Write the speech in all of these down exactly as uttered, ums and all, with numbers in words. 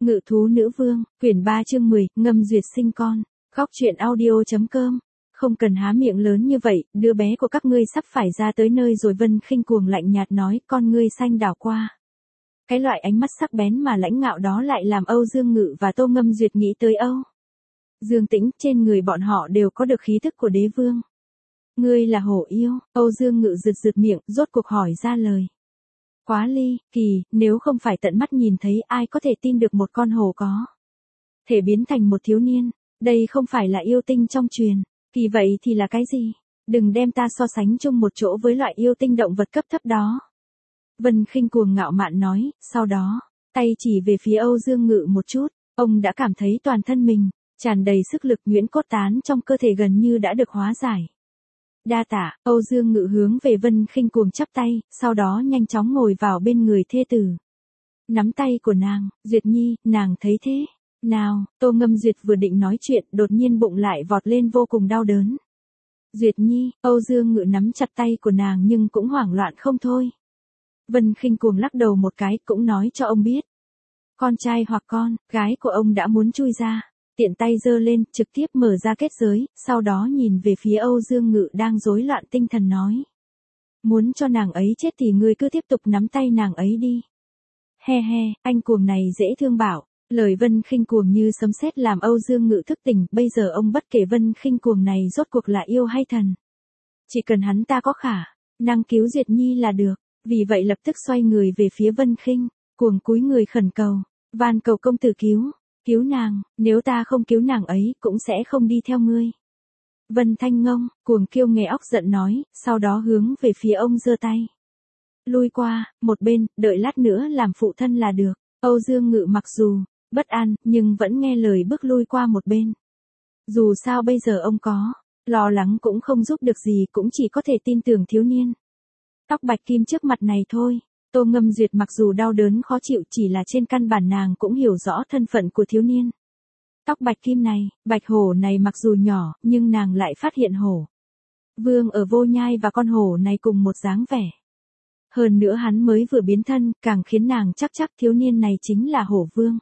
Ngự thú nữ vương, quyển ba chương mười, ngâm duyệt sinh con. Góc truyện audio.com. Không cần há miệng lớn như vậy, đứa bé của các ngươi sắp phải ra tới nơi rồi. Vân Khinh cuồng lạnh nhạt nói, con ngươi xanh đảo qua. Cái loại ánh mắt sắc bén mà lãnh ngạo đó lại làm Âu Dương Ngự và Tô Ngâm Duyệt nghĩ tới Âu Dương Tĩnh, trên người bọn họ đều có được khí thức của đế vương. Ngươi là hổ yêu? Âu Dương Ngự rượt rượt miệng, rốt cuộc hỏi ra lời. Quá ly kỳ, nếu không phải tận mắt nhìn thấy, ai có thể tin được một con hổ có thể biến thành một thiếu niên. Đây không phải là yêu tinh trong truyền, kỳ vậy thì là cái gì? Đừng đem ta so sánh chung một chỗ với loại yêu tinh động vật cấp thấp đó. Vân Khinh cuồng ngạo mạn nói, sau đó, tay chỉ về phía Âu Dương Ngự một chút, ông đã cảm thấy toàn thân mình tràn đầy sức lực, nhuyễn cốt tán trong cơ thể gần như đã được hóa giải. Đa tạ. Âu Dương Ngự hướng về Vân Khinh cuồng chắp tay, sau đó nhanh chóng ngồi vào bên người thê tử. Nắm tay của nàng, Duyệt Nhi, nàng thấy thế nào? Tô Ngâm Duyệt vừa định nói chuyện, đột nhiên bụng lại vọt lên vô cùng đau đớn. Duyệt Nhi, Âu Dương Ngự nắm chặt tay của nàng nhưng cũng hoảng loạn không thôi. Vân Khinh cuồng lắc đầu một cái, cũng nói cho ông biết. Con trai hoặc con gái của ông đã muốn chui ra. Tiện tay giơ lên, trực tiếp mở ra kết giới, sau đó nhìn về phía Âu Dương Ngự đang rối loạn tinh thần nói. Muốn cho nàng ấy chết thì ngươi cứ tiếp tục nắm tay nàng ấy đi. He he, anh cuồng này dễ thương bảo. Lời Vân Khinh cuồng như sấm sét làm Âu Dương Ngự thức tỉnh, bây giờ ông bất kể Vân Khinh cuồng này rốt cuộc là yêu hay thần. Chỉ cần hắn ta có khả năng cứu Duyệt Nhi là được, vì vậy lập tức xoay người về phía Vân Khinh cuồng cúi người khẩn cầu, van cầu công tử cứu. Cứu nàng, nếu ta không cứu nàng ấy, cũng sẽ không đi theo ngươi. Vân Thanh Ngông, cuồng kiêu nghe óc giận nói, sau đó hướng về phía ông giơ tay. Lui qua, một bên, đợi lát nữa làm phụ thân là được. Âu Dương Ngự mặc dù bất an, nhưng vẫn nghe lời bước lui qua một bên. Dù sao bây giờ ông có lo lắng cũng không giúp được gì, cũng chỉ có thể tin tưởng thiếu niên tóc bạch kim trước mặt này thôi. Tô Ngâm Duyệt mặc dù đau đớn khó chịu, chỉ là trên căn bản nàng cũng hiểu rõ thân phận của thiếu niên tóc bạch kim này. Bạch hổ này mặc dù nhỏ, nhưng nàng lại phát hiện hổ vương ở Vô Nhai và con hổ này cùng một dáng vẻ. Hơn nữa hắn mới vừa biến thân, càng khiến nàng chắc chắc thiếu niên này chính là hổ vương.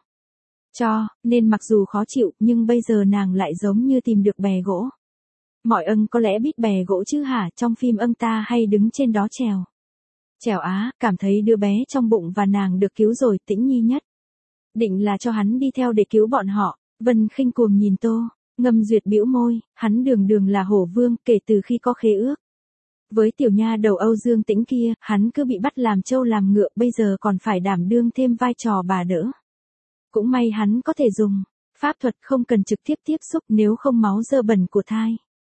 Cho nên mặc dù khó chịu, nhưng bây giờ nàng lại giống như tìm được bè gỗ. Mọi ân có lẽ biết bè gỗ chứ hả? Trong phim ân ta hay đứng trên đó trèo Chèo á, cảm thấy đứa bé trong bụng và nàng được cứu rồi, Tĩnh Nhi nhất định là cho hắn đi theo để cứu bọn họ. Vân Khinh cuồng nhìn Tô Ngâm Duyệt bĩu môi, hắn đường đường là hổ vương, kể từ khi có khế ước với tiểu nha đầu Âu Dương Tĩnh kia, hắn cứ bị bắt làm trâu làm ngựa, bây giờ còn phải đảm đương thêm vai trò bà đỡ. Cũng may hắn có thể dùng pháp thuật không cần trực tiếp tiếp xúc, nếu không máu dơ bẩn của thai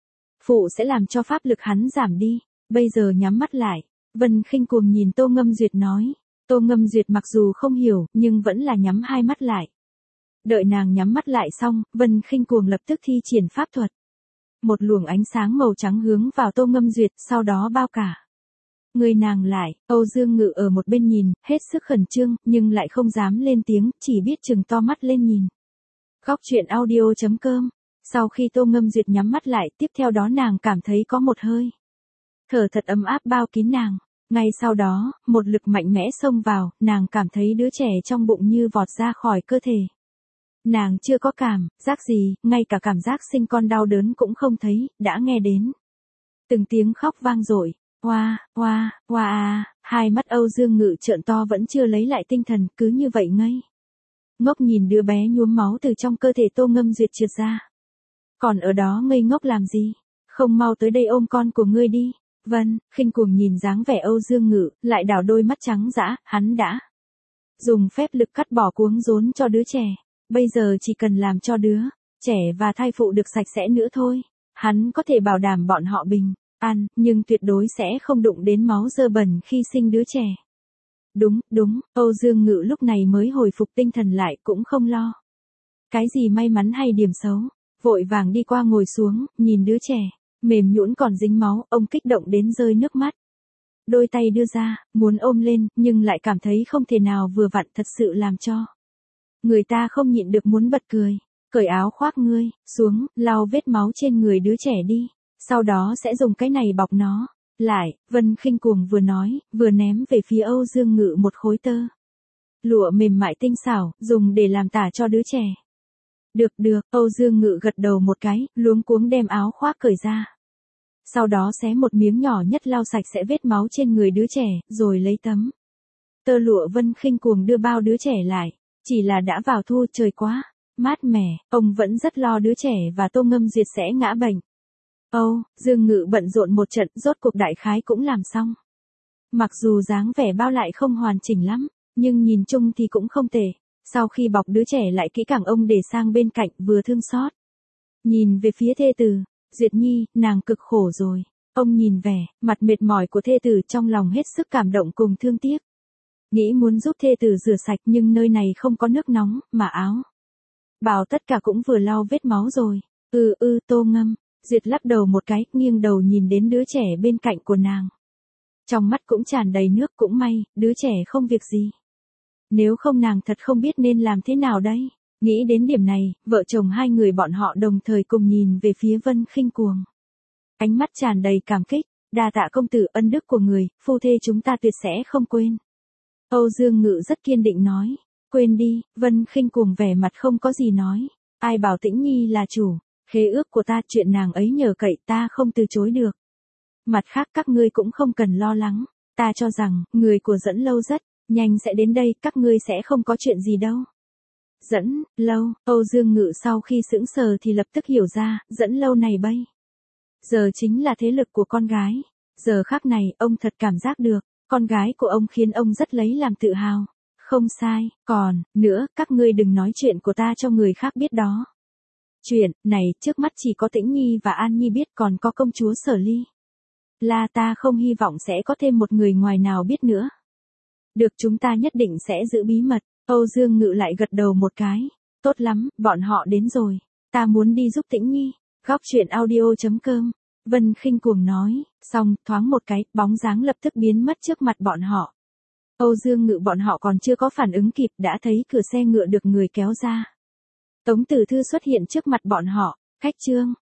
phụ sẽ làm cho pháp lực hắn giảm đi. Bây giờ nhắm mắt lại. Vân Khinh cuồng nhìn Tô Ngâm Duyệt nói. Tô Ngâm Duyệt mặc dù không hiểu, nhưng vẫn là nhắm hai mắt lại. Đợi nàng nhắm mắt lại xong, Vân Khinh cuồng lập tức thi triển pháp thuật. Một luồng ánh sáng màu trắng hướng vào Tô Ngâm Duyệt, sau đó bao cả người nàng lại. Âu Dương Ngự ở một bên nhìn, hết sức khẩn trương, nhưng lại không dám lên tiếng, chỉ biết trừng to mắt lên nhìn. Góc truyện audio.com. Sau khi Tô Ngâm Duyệt nhắm mắt lại, tiếp theo đó nàng cảm thấy có một hơi thở thật ấm áp bao kín nàng. Ngay sau đó, một lực mạnh mẽ xông vào, nàng cảm thấy đứa trẻ trong bụng như vọt ra khỏi cơ thể. Nàng chưa có cảm giác gì, ngay cả cảm giác sinh con đau đớn cũng không thấy, đã nghe đến từng tiếng khóc vang dội. Oa, oa, oa à, hai mắt Âu Dương Ngự trợn to vẫn chưa lấy lại tinh thần, cứ như vậy ngây ngốc nhìn đứa bé nhuốm máu từ trong cơ thể Tô Ngâm Duyệt trượt ra. Còn ở đó ngây ngốc làm gì? Không mau tới đây ôm con của ngươi đi. Vân Khinh cuồng nhìn dáng vẻ Âu Dương Ngự, lại đảo đôi mắt trắng dã, hắn đã dùng phép lực cắt bỏ cuống rốn cho đứa trẻ. Bây giờ chỉ cần làm cho đứa trẻ và thai phụ được sạch sẽ nữa thôi. Hắn có thể bảo đảm bọn họ bình an, nhưng tuyệt đối sẽ không đụng đến máu dơ bẩn khi sinh đứa trẻ. Đúng, đúng, Âu Dương Ngự lúc này mới hồi phục tinh thần lại, cũng không lo cái gì may mắn hay điểm xấu. Vội vàng đi qua ngồi xuống, nhìn đứa trẻ mềm nhũn còn dính máu, ông kích động đến rơi nước mắt. Đôi tay đưa ra, muốn ôm lên, nhưng lại cảm thấy không thể nào, vừa vặn thật sự làm cho người ta không nhịn được muốn bật cười. Cởi áo khoác ngươi xuống, lau vết máu trên người đứa trẻ đi, sau đó sẽ dùng cái này bọc nó lại. Vân Khinh cuồng vừa nói, vừa ném về phía Âu Dương Ngự một khối tơ lụa mềm mại tinh xảo, dùng để làm tả cho đứa trẻ. Được được, Âu Dương Ngự gật đầu một cái, luống cuống đem áo khoác cởi ra. Sau đó xé một miếng nhỏ nhất lau sạch sẽ vết máu trên người đứa trẻ, rồi lấy tấm tơ lụa Vân Khinh Cuồng đưa bao đứa trẻ lại. Chỉ là đã vào thu, trời quá mát mẻ, ông vẫn rất lo đứa trẻ và Tô Ngâm Duyệt sẽ ngã bệnh. Âu Dương Ngự bận rộn một trận, rốt cuộc đại khái cũng làm xong. Mặc dù dáng vẻ bao lại không hoàn chỉnh lắm, nhưng nhìn chung thì cũng không tệ. Sau khi bọc đứa trẻ lại kỹ càng, ông để sang bên cạnh, vừa thương xót nhìn về phía thê tử. Duyệt Nhi, nàng cực khổ rồi. Ông nhìn vẻ mặt mệt mỏi của thê tử, trong lòng hết sức cảm động cùng thương tiếc. Nghĩ muốn giúp thê tử rửa sạch, nhưng nơi này không có nước nóng, mà áo bào tất cả cũng vừa lau vết máu rồi. Ừ ừ Tô Ngâm Duyệt lắc đầu một cái, nghiêng đầu nhìn đến đứa trẻ bên cạnh của nàng. Trong mắt cũng tràn đầy nước, cũng may, đứa trẻ không việc gì. Nếu không nàng thật không biết nên làm thế nào đây. Nghĩ đến điểm này, vợ chồng hai người bọn họ đồng thời cùng nhìn về phía Vân Khinh Cuồng. Ánh mắt tràn đầy cảm kích, đa tạ công tử, ân đức của người, phu thê chúng ta tuyệt sẽ không quên. Âu Dương Ngự rất kiên định nói, quên đi. Vân Khinh Cuồng vẻ mặt không có gì nói, ai bảo Tĩnh Nhi là chủ, khế ước của ta, chuyện nàng ấy nhờ cậy ta không từ chối được. Mặt khác các ngươi cũng không cần lo lắng, ta cho rằng, người của Dẫn Lâu rất nhanh sẽ đến đây, các ngươi sẽ không có chuyện gì đâu. Dẫn Lâu, Âu Dương Ngự sau khi sững sờ thì lập tức hiểu ra, Dẫn Lâu này bây giờ chính là thế lực của con gái. Giờ khắc này, ông thật cảm giác được, con gái của ông khiến ông rất lấy làm tự hào. Không sai, còn, nữa, các ngươi đừng nói chuyện của ta cho người khác biết đó. Chuyện này, trước mắt chỉ có Tĩnh Nhi và An Nhi biết, còn có công chúa Sở Ly là ta không hy vọng sẽ có thêm một người ngoài nào biết nữa. Được, chúng ta nhất định sẽ giữ bí mật. Âu Dương Ngự lại gật đầu một cái. Tốt lắm, bọn họ đến rồi. Ta muốn đi giúp Tĩnh Nhi. Góc truyện audio chấm com. Vân Khinh Cuồng nói, xong, thoáng một cái, bóng dáng lập tức biến mất trước mặt bọn họ. Âu Dương Ngự bọn họ còn chưa có phản ứng kịp, đã thấy cửa xe ngựa được người kéo ra. Tống Tử Thư xuất hiện trước mặt bọn họ. Khách Trương,